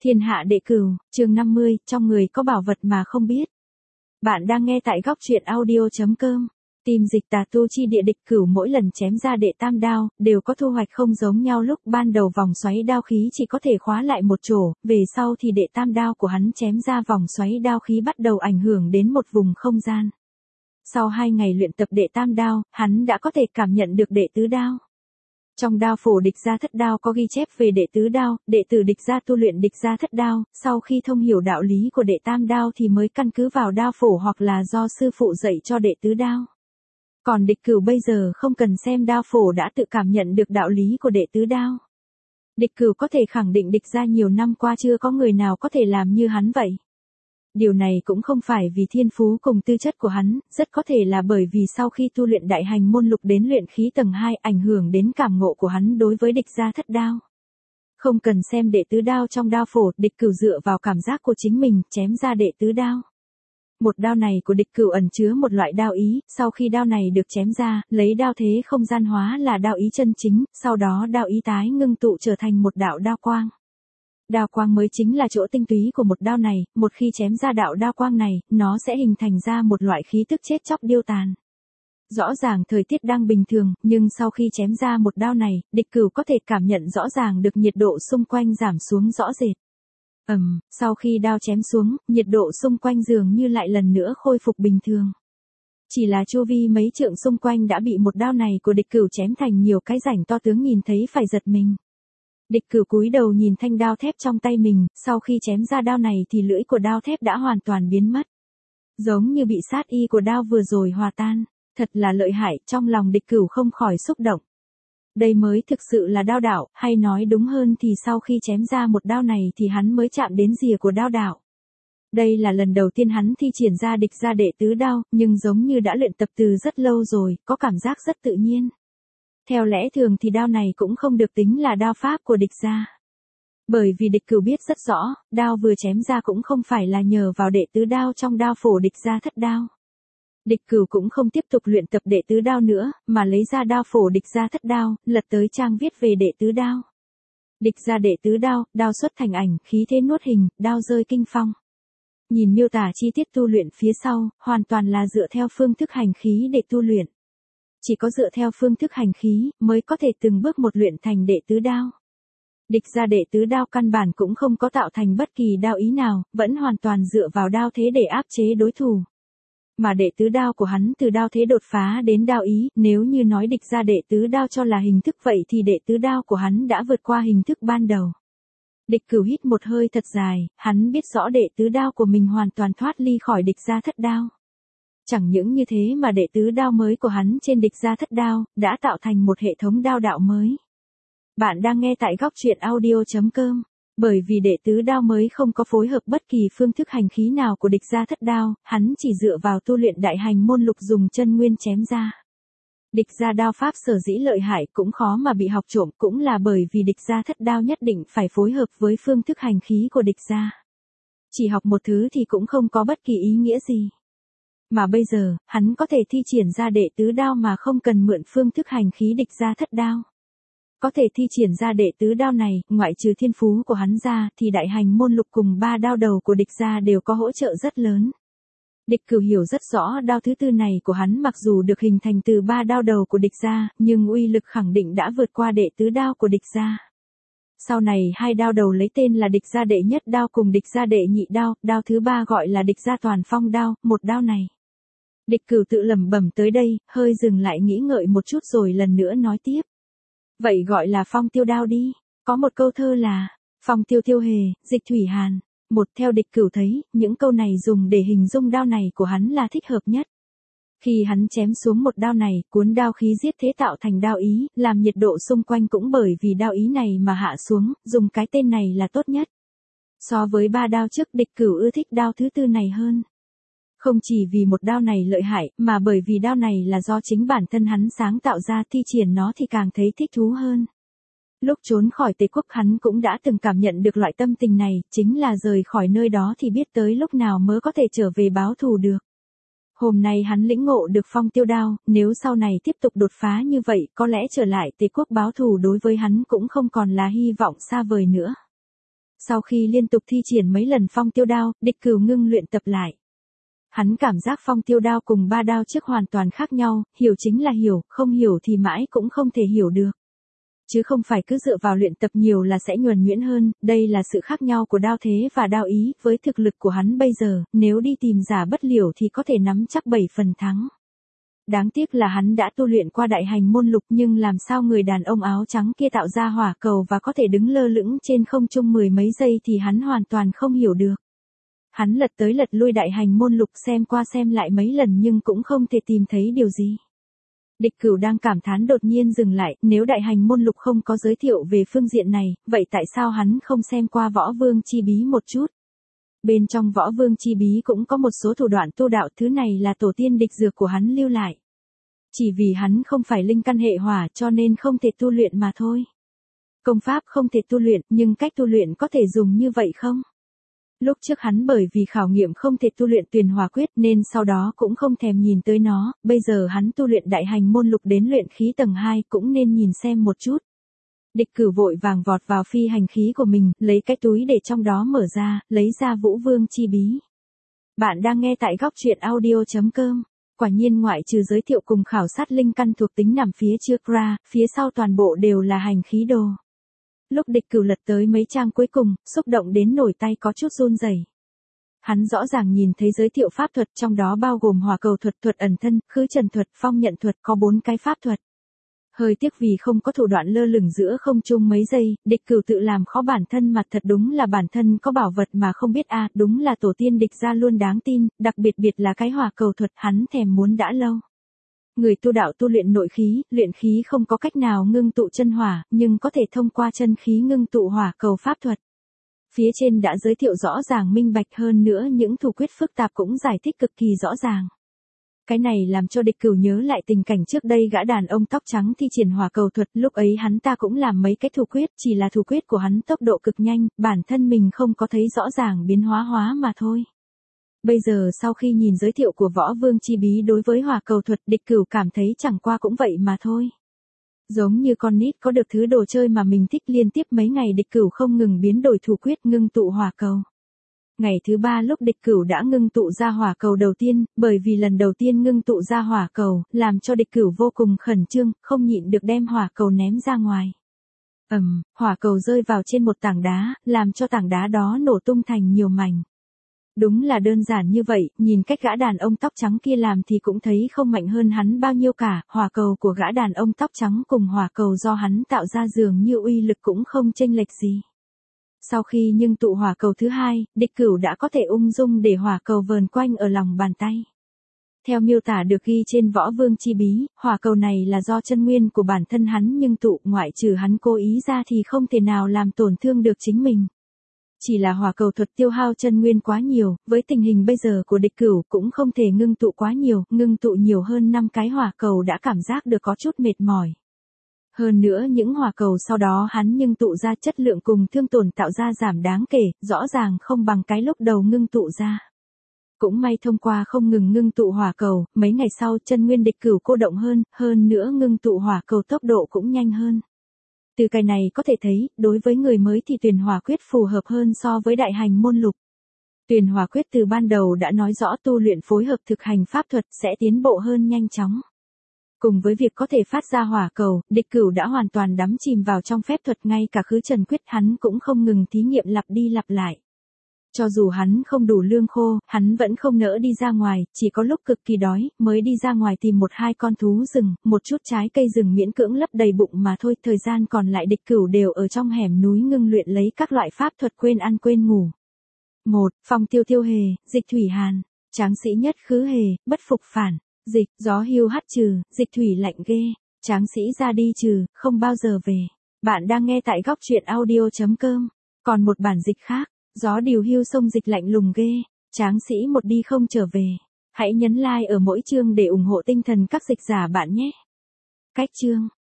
Thiên hạ đệ cửu, chương 50, trong người có bảo vật mà không biết. Bạn đang nghe tại góc truyện audio.com. Tìm dịch tà tu chi địa địch cửu mỗi lần chém ra đệ tam đao, đều có thu hoạch không giống nhau. Lúc ban đầu vòng xoáy đao khí chỉ có thể khóa lại một chỗ, về sau thì đệ tam đao của hắn chém ra vòng xoáy đao khí bắt đầu ảnh hưởng đến một vùng không gian. Sau 2 ngày luyện tập đệ tam đao, hắn đã có thể cảm nhận được đệ tứ đao. Trong đao phổ địch gia thất đao có ghi chép về đệ tứ đao, đệ tử địch gia tu luyện địch gia thất đao, sau khi thông hiểu đạo lý của đệ tam đao thì mới căn cứ vào đao phổ hoặc là do sư phụ dạy cho đệ tứ đao. Còn địch cửu bây giờ không cần xem đao phổ đã tự cảm nhận được đạo lý của đệ tứ đao. Địch cửu có thể khẳng định địch gia nhiều năm qua chưa có người nào có thể làm như hắn vậy. Điều này cũng không phải vì thiên phú cùng tư chất của hắn, rất có thể là bởi vì sau khi tu luyện đại hành môn lục đến luyện khí tầng 2 ảnh hưởng đến cảm ngộ của hắn đối với địch gia thất đao. Không cần xem đệ tứ đao trong đao phổ, địch cửu dựa vào cảm giác của chính mình, chém ra đệ tứ đao. Một đao này của địch cửu ẩn chứa một loại đao ý, sau khi đao này được chém ra, lấy đao thế không gian hóa là đao ý chân chính, sau đó đao ý tái ngưng tụ trở thành một đạo đao quang. Đao quang mới chính là chỗ tinh túy của một đao này, một khi chém ra đạo đao quang này, nó sẽ hình thành ra một loại khí tức chết chóc điêu tàn. Rõ ràng thời tiết đang bình thường, nhưng sau khi chém ra một đao này, địch cửu có thể cảm nhận rõ ràng được nhiệt độ xung quanh giảm xuống rõ rệt. Sau khi đao chém xuống, nhiệt độ xung quanh dường như lại lần nữa khôi phục bình thường. Chỉ là chu vi mấy trượng xung quanh đã bị một đao này của địch cửu chém thành nhiều cái rãnh to tướng nhìn thấy phải giật mình. Địch cửu cúi đầu nhìn thanh đao thép trong tay mình, sau khi chém ra đao này thì lưỡi của đao thép đã hoàn toàn biến mất. Giống như bị sát y của đao vừa rồi hòa tan, thật là lợi hại, trong lòng địch cửu không khỏi xúc động. Đây mới thực sự là đao đạo, hay nói đúng hơn thì sau khi chém ra một đao này thì hắn mới chạm đến rìa của đao đạo. Đây là lần đầu tiên hắn thi triển ra địch gia đệ tứ đao, nhưng giống như đã luyện tập từ rất lâu rồi, có cảm giác rất tự nhiên. Theo lẽ thường thì đao này cũng không được tính là đao pháp của địch gia. Bởi vì địch cửu biết rất rõ, đao vừa chém ra cũng không phải là nhờ vào đệ tứ đao trong đao phổ địch gia thất đao. Địch cửu cũng không tiếp tục luyện tập đệ tứ đao nữa, mà lấy ra đao phổ địch gia thất đao, lật tới trang viết về đệ tứ đao. Địch gia đệ tứ đao, đao xuất thành ảnh, khí thế nuốt hình, đao rơi kinh phong. Nhìn miêu tả chi tiết tu luyện phía sau, hoàn toàn là dựa theo phương thức hành khí để tu luyện. Chỉ có dựa theo phương thức hành khí, mới có thể từng bước một luyện thành đệ tứ đao. Địch gia đệ tứ đao căn bản cũng không có tạo thành bất kỳ đao ý nào, vẫn hoàn toàn dựa vào đao thế để áp chế đối thủ. Mà đệ tứ đao của hắn từ đao thế đột phá đến đao ý, nếu như nói địch gia đệ tứ đao cho là hình thức vậy thì đệ tứ đao của hắn đã vượt qua hình thức ban đầu. Địch cửu hít một hơi thật dài, hắn biết rõ đệ tứ đao của mình hoàn toàn thoát ly khỏi địch gia thất đao. Chẳng những như thế mà đệ tứ đao mới của hắn trên địch gia thất đao, đã tạo thành một hệ thống đao đạo mới. Bạn đang nghe tại góc truyện audio.com. Bởi vì đệ tứ đao mới không có phối hợp bất kỳ phương thức hành khí nào của địch gia thất đao, hắn chỉ dựa vào tu luyện đại hành môn lục dùng chân nguyên chém ra. Địch gia đao pháp sở dĩ lợi hại cũng khó mà bị học trộm cũng là bởi vì địch gia thất đao nhất định phải phối hợp với phương thức hành khí của địch gia. Chỉ học một thứ thì cũng không có bất kỳ ý nghĩa gì. Mà bây giờ, hắn có thể thi triển ra đệ tứ đao mà không cần mượn phương thức hành khí địch gia thất đao. Có thể thi triển ra đệ tứ đao này, ngoại trừ thiên phú của hắn ra, thì đại hành môn lục cùng 3 đao đầu của địch gia đều có hỗ trợ rất lớn. Địch cửu hiểu rất rõ đao thứ tư này của hắn mặc dù được hình thành từ 3 đao đầu của địch gia, nhưng uy lực khẳng định đã vượt qua đệ tứ đao của địch gia. Sau này 2 đao đầu lấy tên là địch gia đệ nhất đao cùng địch gia đệ nhị đao, đao thứ 3 gọi là địch gia toàn phong đao, một đao này. Địch cửu tự lẩm bẩm tới đây, hơi dừng lại nghĩ ngợi một chút rồi lần nữa nói tiếp. Vậy gọi là phong tiêu đao đi. Có một câu thơ là, phong tiêu tiêu hề, dịch thủy hàn. Theo địch cửu thấy, những câu này dùng để hình dung đao này của hắn là thích hợp nhất. Khi hắn chém xuống một đao này, cuốn đao khí giết thế tạo thành đao ý, làm nhiệt độ xung quanh cũng bởi vì đao ý này mà hạ xuống, dùng cái tên này là tốt nhất. So với 3 đao trước địch cửu ưa thích đao thứ tư này hơn. Không chỉ vì một đao này lợi hại, mà bởi vì đao này là do chính bản thân hắn sáng tạo ra, thi triển nó thì càng thấy thích thú hơn. Lúc trốn khỏi Tề quốc hắn cũng đã từng cảm nhận được loại tâm tình này, chính là rời khỏi nơi đó thì biết tới lúc nào mới có thể trở về báo thù được. Hôm nay hắn lĩnh ngộ được phong tiêu đao, nếu sau này tiếp tục đột phá như vậy, có lẽ trở lại Tề quốc báo thù đối với hắn cũng không còn là hy vọng xa vời nữa. Sau khi liên tục thi triển mấy lần phong tiêu đao, địch cửu ngưng luyện tập lại. Hắn cảm giác phong tiêu đao cùng 3 đao trước hoàn toàn khác nhau, hiểu chính là hiểu, không hiểu thì mãi cũng không thể hiểu được. Chứ không phải cứ dựa vào luyện tập nhiều là sẽ nhuần nhuyễn hơn, đây là sự khác nhau của đao thế và đao ý, với thực lực của hắn bây giờ, nếu đi tìm giả bất liểu thì có thể nắm chắc 7 phần thắng. Đáng tiếc là hắn đã tu luyện qua đại hành môn lục nhưng làm sao người đàn ông áo trắng kia tạo ra hỏa cầu và có thể đứng lơ lửng trên không trung mười mấy giây thì hắn hoàn toàn không hiểu được. Hắn lật tới lật lui đại hành môn lục xem qua xem lại mấy lần nhưng cũng không thể tìm thấy điều gì. Địch Cửu đang cảm thán đột nhiên dừng lại, nếu đại hành môn lục không có giới thiệu về phương diện này, vậy tại sao hắn không xem qua võ vương chi bí một chút? Bên trong võ vương chi bí cũng có một số thủ đoạn tu đạo, thứ này là tổ tiên địch dược của hắn lưu lại. Chỉ vì hắn không phải linh căn hệ hỏa cho nên không thể tu luyện mà thôi. Công pháp không thể tu luyện nhưng cách tu luyện có thể dùng như vậy không? Lúc trước hắn bởi vì khảo nghiệm không thể tu luyện Tuyền Hỏa Quyết nên sau đó cũng không thèm nhìn tới nó, bây giờ hắn tu luyện đại hành môn lục đến luyện khí tầng 2 cũng nên nhìn xem một chút. Địch Cửu vội vàng vọt vào phi hành khí của mình, lấy cái túi để trong đó mở ra, lấy ra Vũ Vương chi bí. Bạn đang nghe tại góc truyện audio.com. Quả nhiên ngoại trừ giới thiệu cùng khảo sát linh căn thuộc tính nằm phía trước ra, phía sau toàn bộ đều là hành khí đồ. Lúc Địch Cửu lật tới mấy trang cuối cùng, xúc động đến nổi tay có chút run rẩy. Hắn rõ ràng nhìn thấy giới thiệu pháp thuật trong đó bao gồm hỏa cầu thuật, thuật ẩn thân, khứ trần thuật, phong nhận thuật, có 4 cái pháp thuật. Hơi tiếc vì không có thủ đoạn lơ lửng giữa không trung mấy giây, Địch Cửu tự làm khó bản thân mà thật đúng là bản thân có bảo vật mà không biết đúng là tổ tiên địch ra luôn đáng tin, đặc biệt là cái hỏa cầu thuật hắn thèm muốn đã lâu. Người tu đạo tu luyện nội khí, luyện khí không có cách nào ngưng tụ chân hỏa, nhưng có thể thông qua chân khí ngưng tụ hỏa cầu pháp thuật. Phía trên đã giới thiệu rõ ràng minh bạch hơn nữa những thủ quyết phức tạp cũng giải thích cực kỳ rõ ràng. Cái này làm cho Địch Cửu nhớ lại tình cảnh trước đây gã đàn ông tóc trắng thi triển hỏa cầu thuật, lúc ấy hắn ta cũng làm mấy cái thủ quyết, chỉ là thủ quyết của hắn tốc độ cực nhanh, bản thân mình không có thấy rõ ràng biến hóa mà thôi. Bây giờ sau khi nhìn giới thiệu của võ vương chi bí đối với hỏa cầu thuật, Địch Cửu cảm thấy chẳng qua cũng vậy mà thôi. Giống như con nít có được thứ đồ chơi mà mình thích, liên tiếp mấy ngày Địch Cửu không ngừng biến đổi thủ quyết ngưng tụ hỏa cầu. Ngày thứ 3 lúc Địch Cửu đã ngưng tụ ra hỏa cầu đầu tiên, bởi vì lần đầu tiên ngưng tụ ra hỏa cầu, làm cho Địch Cửu vô cùng khẩn trương, không nhịn được đem hỏa cầu ném ra ngoài. Hỏa cầu rơi vào trên một tảng đá, làm cho tảng đá đó nổ tung thành nhiều mảnh. Đúng là đơn giản như vậy, nhìn cách gã đàn ông tóc trắng kia làm thì cũng thấy không mạnh hơn hắn bao nhiêu cả, hỏa cầu của gã đàn ông tóc trắng cùng hỏa cầu do hắn tạo ra dường như uy lực cũng không chênh lệch gì. Sau khi nhưng tụ hỏa cầu thứ 2, Địch Cửu đã có thể ung dung để hỏa cầu vờn quanh ở lòng bàn tay. Theo miêu tả được ghi trên võ vương chi bí, hỏa cầu này là do chân nguyên của bản thân hắn nhưng tụ, ngoại trừ hắn cố ý ra thì không thể nào làm tổn thương được chính mình. Chỉ là hỏa cầu thuật tiêu hao chân nguyên quá nhiều, với tình hình bây giờ của Địch Cửu cũng không thể ngưng tụ quá nhiều, ngưng tụ nhiều hơn 5 cái hỏa cầu đã cảm giác được có chút mệt mỏi. Hơn nữa những hỏa cầu sau đó hắn nhưng tụ ra chất lượng cùng thương tổn tạo ra giảm đáng kể, rõ ràng không bằng cái lúc đầu ngưng tụ ra. Cũng may thông qua không ngừng ngưng tụ hỏa cầu, mấy ngày sau chân nguyên Địch Cửu cô động hơn nữa ngưng tụ hỏa cầu tốc độ cũng nhanh hơn. Từ cái này có thể thấy, đối với người mới thì Tuyền Hỏa Quyết phù hợp hơn so với đại hành môn lục. Tuyền Hỏa Quyết từ ban đầu đã nói rõ tu luyện phối hợp thực hành pháp thuật sẽ tiến bộ hơn nhanh chóng. Cùng với việc có thể phát ra hỏa cầu, Địch Cửu đã hoàn toàn đắm chìm vào trong phép thuật, ngay cả khứ trần quyết hắn cũng không ngừng thí nghiệm lặp đi lặp lại. Cho dù hắn không đủ lương khô, hắn vẫn không nỡ đi ra ngoài, chỉ có lúc cực kỳ đói, mới đi ra ngoài tìm 1-2 con thú rừng, một chút trái cây rừng miễn cưỡng lấp đầy bụng mà thôi, thời gian còn lại Địch Cửu đều ở trong hẻm núi ngưng luyện lấy các loại pháp thuật quên ăn quên ngủ. 1. Phong tiêu tiêu hề, dịch thủy hàn, tráng sĩ nhất khứ hề, bất phục phản, dịch, gió hưu hắt trừ, dịch thủy lạnh ghê, tráng sĩ ra đi trừ, không bao giờ về. Bạn đang nghe tại góc truyện audio.com, còn một bản dịch khác. Gió điều hưu sông dịch lạnh lùng ghê, tráng sĩ một đi không trở về. Hãy nhấn like ở mỗi chương để ủng hộ tinh thần các dịch giả bạn nhé. Cách chương